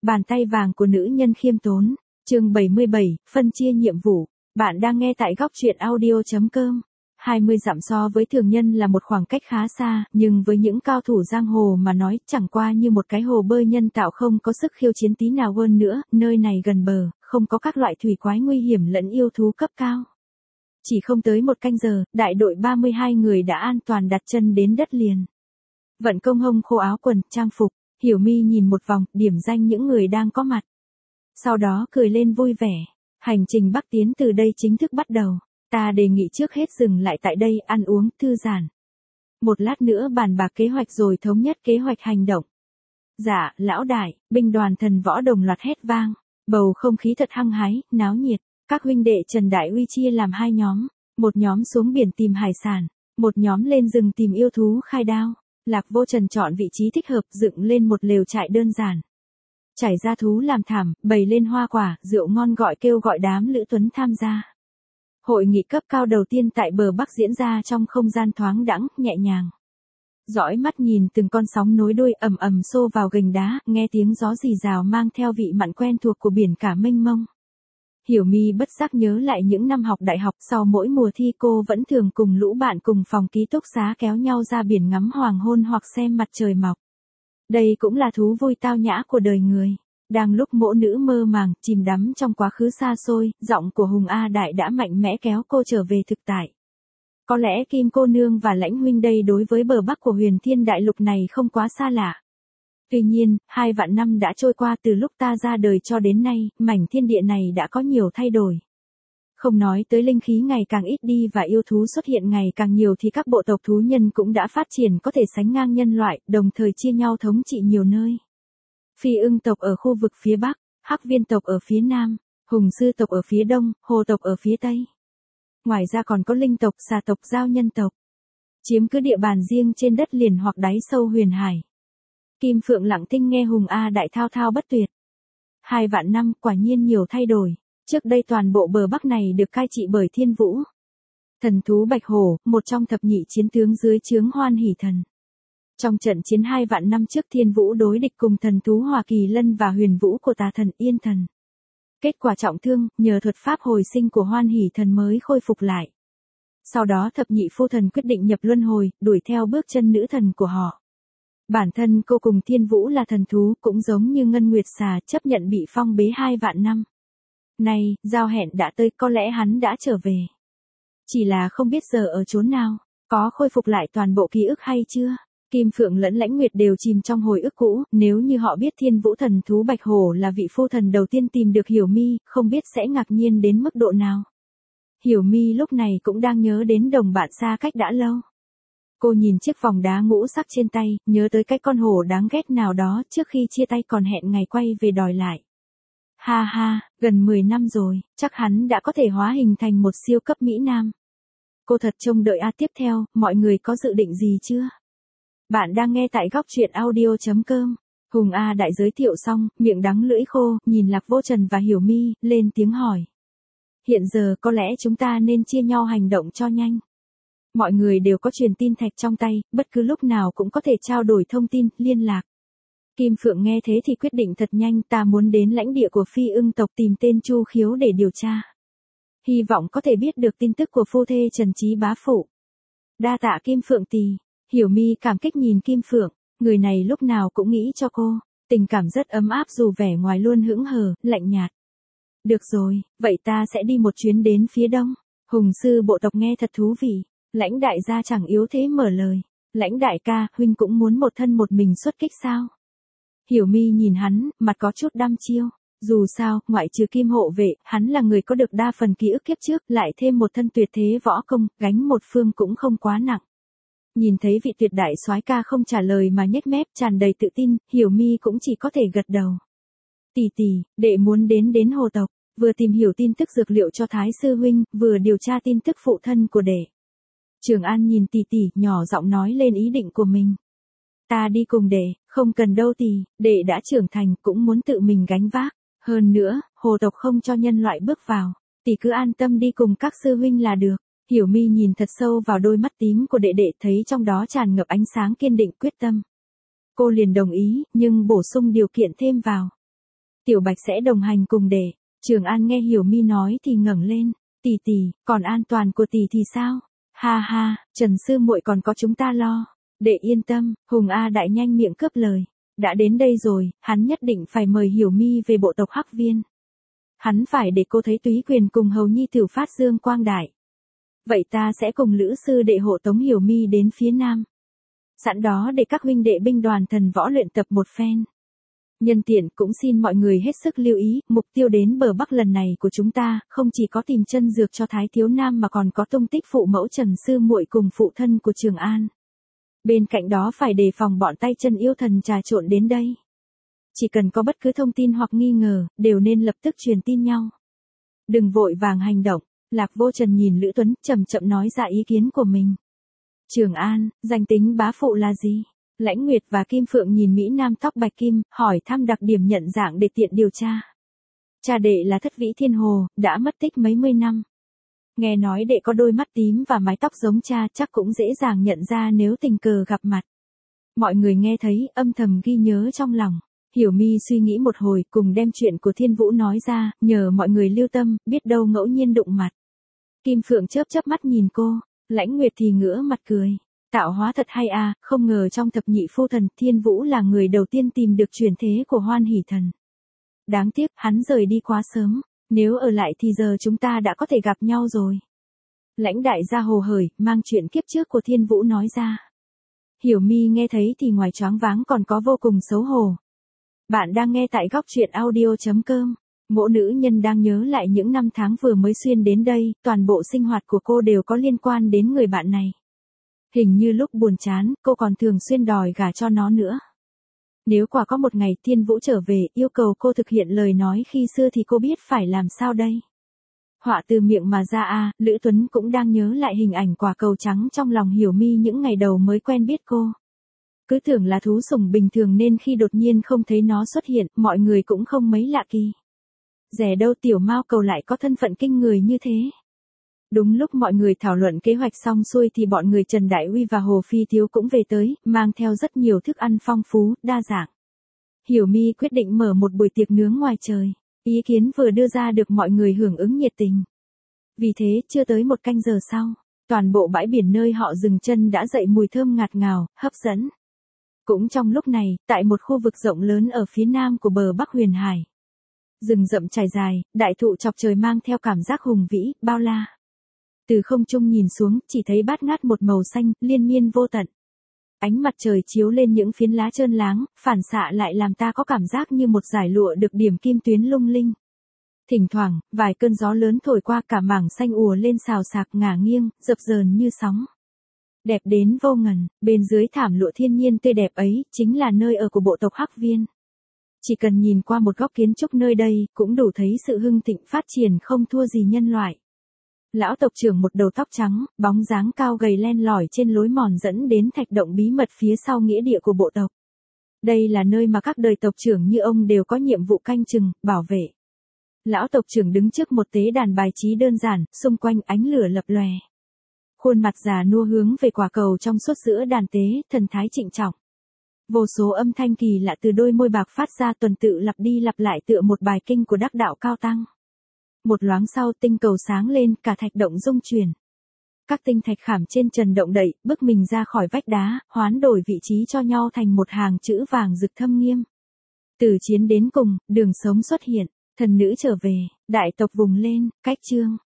Bàn tay vàng của nữ nhân khiêm tốn. Chương 77, phân chia nhiệm vụ. Bạn đang nghe tại góc truyện audio.com. 20 dặm so với thường nhân là một khoảng cách khá xa, nhưng với những cao thủ giang hồ mà nói chẳng qua như một cái hồ bơi nhân tạo không có sức khiêu chiến tí nào hơn nữa, nơi này gần bờ, không có các loại thủy quái nguy hiểm lẫn yêu thú cấp cao. Chỉ không tới một canh giờ, đại đội 32 người đã an toàn đặt chân đến đất liền. Vận công hông khô áo quần, trang phục, Hiểu Mi nhìn một vòng, điểm danh những người đang có mặt. Sau đó cười lên vui vẻ. Hành trình Bắc tiến từ đây chính thức bắt đầu. Ta đề nghị trước hết dừng lại tại đây, ăn uống, thư giãn. Một lát nữa bàn bạc kế hoạch rồi thống nhất kế hoạch hành động. Dạ, lão đại, binh đoàn thần võ đồng loạt hét vang. Bầu không khí thật hăng hái, náo nhiệt. Các huynh đệ Trần Đại Uy chia làm hai nhóm. Một nhóm xuống biển tìm hải sản. Một nhóm lên rừng tìm yêu thú khai đao. Lạc Vô Trần chọn vị trí thích hợp dựng lên một lều trại đơn giản. Trải ra thú làm thảm, bày lên hoa quả, rượu ngon kêu gọi đám lữ tuấn tham gia. Hội nghị cấp cao đầu tiên tại bờ Bắc diễn ra trong không gian thoáng đãng, nhẹ nhàng. Dõi mắt nhìn từng con sóng nối đuôi ầm ầm xô vào gành đá, nghe tiếng gió rì rào mang theo vị mặn quen thuộc của biển cả mênh mông. Hiểu Mi bất giác nhớ lại những năm học đại học, sau mỗi mùa thi cô vẫn thường cùng lũ bạn cùng phòng ký túc xá kéo nhau ra biển ngắm hoàng hôn hoặc xem mặt trời mọc. Đây cũng là thú vui tao nhã của đời người. Đang lúc mỗ nữ mơ màng, chìm đắm trong quá khứ xa xôi, giọng của Hùng A Đại đã mạnh mẽ kéo cô trở về thực tại. Có lẽ Kim cô nương và Lãnh huynh đây đối với bờ Bắc của Huyền Thiên Đại Lục này không quá xa lạ. Tuy nhiên, 2 vạn năm đã trôi qua từ lúc ta ra đời cho đến nay, mảnh thiên địa này đã có nhiều thay đổi. Không nói tới linh khí ngày càng ít đi và yêu thú xuất hiện ngày càng nhiều thì các bộ tộc thú nhân cũng đã phát triển có thể sánh ngang nhân loại, đồng thời chia nhau thống trị nhiều nơi. Phi ưng tộc ở khu vực phía Bắc, Hắc Viên tộc ở phía Nam, Hùng Sư tộc ở phía Đông, Hồ tộc ở phía Tây. Ngoài ra còn có Linh tộc, Xà tộc, Giao Nhân tộc. Chiếm cứ địa bàn riêng trên đất liền hoặc đáy sâu huyền hải. Kim Phượng lặng thinh nghe Hùng A Đại thao thao bất tuyệt. 2 vạn năm quả nhiên nhiều thay đổi. Trước đây toàn bộ bờ Bắc này được cai trị bởi Thiên Vũ. Thần thú Bạch Hổ, một trong thập nhị chiến tướng dưới trướng Hoan Hỷ Thần. Trong trận chiến 2 vạn năm trước Thiên Vũ đối địch cùng thần thú Hoa Kỳ Lân và huyền vũ của tà thần Yên Thần. Kết quả trọng thương, nhờ thuật pháp hồi sinh của Hoan Hỷ Thần mới khôi phục lại. Sau đó thập nhị phu thần quyết định nhập luân hồi, đuổi theo bước chân nữ thần của họ. Bản thân cô cùng Thiên Vũ là thần thú cũng giống như Ngân Nguyệt Xà chấp nhận bị phong bế 2 vạn năm. Này, giao hẹn đã tới, có lẽ hắn đã trở về. Chỉ là không biết giờ ở chốn nào, có khôi phục lại toàn bộ ký ức hay chưa? Kim Phượng lẫn Lãnh Nguyệt đều chìm trong hồi ức cũ, nếu như họ biết Thiên Vũ thần thú Bạch Hổ là vị phu thần đầu tiên tìm được Hiểu Mi, không biết sẽ ngạc nhiên đến mức độ nào. Hiểu Mi lúc này cũng đang nhớ đến đồng bạn xa cách đã lâu. Cô nhìn chiếc vòng đá ngũ sắc trên tay, nhớ tới cái con hổ đáng ghét nào đó trước khi chia tay còn hẹn ngày quay về đòi lại. Ha ha, gần 10 năm rồi, chắc hắn đã có thể hóa hình thành một siêu cấp Mỹ Nam. Cô thật trông đợi tiếp theo, mọi người có dự định gì chưa? Bạn đang nghe tại góc truyện audio.com. Hùng A Đại giới thiệu xong, miệng đắng lưỡi khô, nhìn Lạc Vô Trần và Hiểu Mi, lên tiếng hỏi. Hiện giờ có lẽ chúng ta nên chia nhau hành động cho nhanh. Mọi người đều có truyền tin thạch trong tay, bất cứ lúc nào cũng có thể trao đổi thông tin, liên lạc. Kim Phượng nghe thế thì quyết định thật nhanh, ta muốn đến lãnh địa của Phi ưng tộc tìm tên Chu Khiếu để điều tra. Hy vọng có thể biết được tin tức của phu thê Trần Trí bá phụ. Đa tạ Kim Phượng tì. Hiểu Mi cảm kích nhìn Kim Phượng, người này lúc nào cũng nghĩ cho cô, tình cảm rất ấm áp dù vẻ ngoài luôn hững hờ, lạnh nhạt. Được rồi, vậy ta sẽ đi một chuyến đến phía đông. Hùng Sư bộ tộc nghe thật thú vị. Lãnh đại gia chẳng yếu thế mở lời. Lãnh đại ca, huynh cũng muốn một thân một mình xuất kích sao? Hiểu Mi nhìn hắn, mặt có chút đăm chiêu. Dù sao, ngoại trừ Kim hộ vệ, hắn là người có được đa phần ký ức kiếp trước, lại thêm một thân tuyệt thế võ công, gánh một phương cũng không quá nặng. Nhìn thấy vị tuyệt đại soái ca không trả lời mà nhếch mép tràn đầy tự tin, Hiểu Mi cũng chỉ có thể gật đầu. Tỷ tỷ, đệ muốn đến Hồ tộc, vừa tìm hiểu tin tức dược liệu cho Thái sư huynh, vừa điều tra tin tức phụ thân của đệ. Trường An nhìn tỷ tỷ, nhỏ giọng nói lên ý định của mình. Ta đi cùng đệ, không cần đâu tỷ, đệ đã trưởng thành cũng muốn tự mình gánh vác. Hơn nữa, Hồ tộc không cho nhân loại bước vào, tỷ cứ an tâm đi cùng các sư huynh là được. Hiểu Mi nhìn thật sâu vào đôi mắt tím của đệ đệ, thấy trong đó tràn ngập ánh sáng kiên định quyết tâm. Cô liền đồng ý, nhưng bổ sung điều kiện thêm vào. Tiểu Bạch sẽ đồng hành cùng đệ. Trường An nghe Hiểu Mi nói thì ngẩng lên, tỷ tỷ, còn an toàn của tỷ thì sao? Ha ha, Trần sư muội còn có chúng ta lo. Đệ yên tâm, Hùng A Đại nhanh miệng cướp lời. Đã đến đây rồi, hắn nhất định phải mời Hiểu Mi về bộ tộc Hắc Viên. Hắn phải để cô thấy Túy Quyền cùng Hầu Nhi Tử phát dương quang đại. Vậy ta sẽ cùng Lữ sư đệ hộ tống Hiểu Mi đến phía nam. Sẵn đó để các huynh đệ binh đoàn thần võ luyện tập một phen. Nhân tiện cũng xin mọi người hết sức lưu ý, mục tiêu đến bờ Bắc lần này của chúng ta, không chỉ có tìm chân dược cho Thái Thiếu Nam mà còn có tung tích phụ mẫu Trần sư muội cùng phụ thân của Trường An. Bên cạnh đó phải đề phòng bọn tay chân yêu thần trà trộn đến đây. Chỉ cần có bất cứ thông tin hoặc nghi ngờ, đều nên lập tức truyền tin nhau. Đừng vội vàng hành động. Lạc Vô Trần nhìn Lữ Tuấn, chậm chậm nói ra ý kiến của mình. Trường An, danh tính bá phụ là gì? Lãnh Nguyệt và Kim Phượng nhìn Mỹ Nam tóc bạch kim, hỏi thăm đặc điểm nhận dạng để tiện điều tra. Cha đệ là Thất Vĩ Thiên Hồ, đã mất tích mấy mươi năm. Nghe nói đệ có đôi mắt tím và mái tóc giống cha, chắc cũng dễ dàng nhận ra nếu tình cờ gặp mặt. Mọi người nghe thấy, âm thầm ghi nhớ trong lòng. Hiểu Mi suy nghĩ một hồi, cùng đem chuyện của Thiên Vũ nói ra, nhờ mọi người lưu tâm, biết đâu ngẫu nhiên đụng mặt. Kim Phượng chớp chớp mắt nhìn cô, Lãnh Nguyệt thì ngửa mặt cười. Tạo hóa thật hay à, không ngờ trong thập nhị phu thần, Thiên Vũ là người đầu tiên tìm được truyền thế của Hoan Hỷ Thần. Đáng tiếc, hắn rời đi quá sớm, nếu ở lại thì giờ chúng ta đã có thể gặp nhau rồi. Lãnh đại gia hồ hởi, mang chuyện kiếp trước của Thiên Vũ nói ra. Hiểu Mi nghe thấy thì ngoài choáng váng còn có vô cùng xấu hổ. Bạn đang nghe tại góc truyện audio.com. Mỗi nữ nhân đang nhớ lại những năm tháng vừa mới xuyên đến đây, toàn bộ sinh hoạt của cô đều có liên quan đến người bạn này. Hình như lúc buồn chán, cô còn thường xuyên đòi gả cho nó nữa. Nếu quả có một ngày Thiên Vũ trở về, yêu cầu cô thực hiện lời nói khi xưa thì cô biết phải làm sao đây? Họa từ miệng mà ra à, Lữ Tuấn cũng đang nhớ lại hình ảnh quả cầu trắng trong lòng Hiểu Mi những ngày đầu mới quen biết cô. Cứ tưởng là thú sủng bình thường nên khi đột nhiên không thấy nó xuất hiện, mọi người cũng không mấy lạ kỳ. Dè đâu tiểu mao cầu lại có thân phận kinh người như thế. Đúng lúc mọi người thảo luận kế hoạch xong xuôi thì bọn người Trần Đại Uy và Hồ Phi Thiếu cũng về tới, mang theo rất nhiều thức ăn phong phú, đa dạng. Hiểu Mi quyết định mở một buổi tiệc nướng ngoài trời. Ý kiến vừa đưa ra được mọi người hưởng ứng nhiệt tình. Vì thế, chưa tới một canh giờ sau, toàn bộ bãi biển nơi họ dừng chân đã dậy mùi thơm ngạt ngào, hấp dẫn. Cũng trong lúc này, tại một khu vực rộng lớn ở phía nam của bờ Bắc Huyền Hải. Rừng rậm trải dài, đại thụ chọc trời mang theo cảm giác hùng vĩ, bao la. Từ không trung nhìn xuống, chỉ thấy bát ngát một màu xanh, liên miên vô tận. Ánh mặt trời chiếu lên những phiến lá trơn láng, phản xạ lại làm ta có cảm giác như một dải lụa được điểm kim tuyến lung linh. Thỉnh thoảng, vài cơn gió lớn thổi qua cả mảng xanh ùa lên xào xạc ngả nghiêng, dập dờn như sóng. Đẹp đến vô ngần, bên dưới thảm lụa thiên nhiên tươi đẹp ấy, chính là nơi ở của bộ tộc Hắc Viên. Chỉ cần nhìn qua một góc kiến trúc nơi đây, cũng đủ thấy sự hưng thịnh phát triển không thua gì nhân loại. Lão tộc trưởng một đầu tóc trắng, bóng dáng cao gầy len lỏi trên lối mòn dẫn đến thạch động bí mật phía sau nghĩa địa của bộ tộc. Đây là nơi mà các đời tộc trưởng như ông đều có nhiệm vụ canh chừng, bảo vệ. Lão tộc trưởng đứng trước một tế đàn bài trí đơn giản, xung quanh ánh lửa lập lòe. Khuôn mặt già nua hướng về quả cầu trong suốt giữa đàn tế, thần thái trịnh trọng. Vô số âm thanh kỳ lạ từ đôi môi bạc phát ra tuần tự lặp đi lặp lại tựa một bài kinh của đắc đạo cao tăng. Một loáng sau tinh cầu sáng lên, cả thạch động rung chuyển. Các tinh thạch khảm trên trần động đậy, bước mình ra khỏi vách đá, hoán đổi vị trí cho nhau thành một hàng chữ vàng rực thâm nghiêm. Từ chiến đến cùng, đường sống xuất hiện, thần nữ trở về, đại tộc vùng lên, cách chương.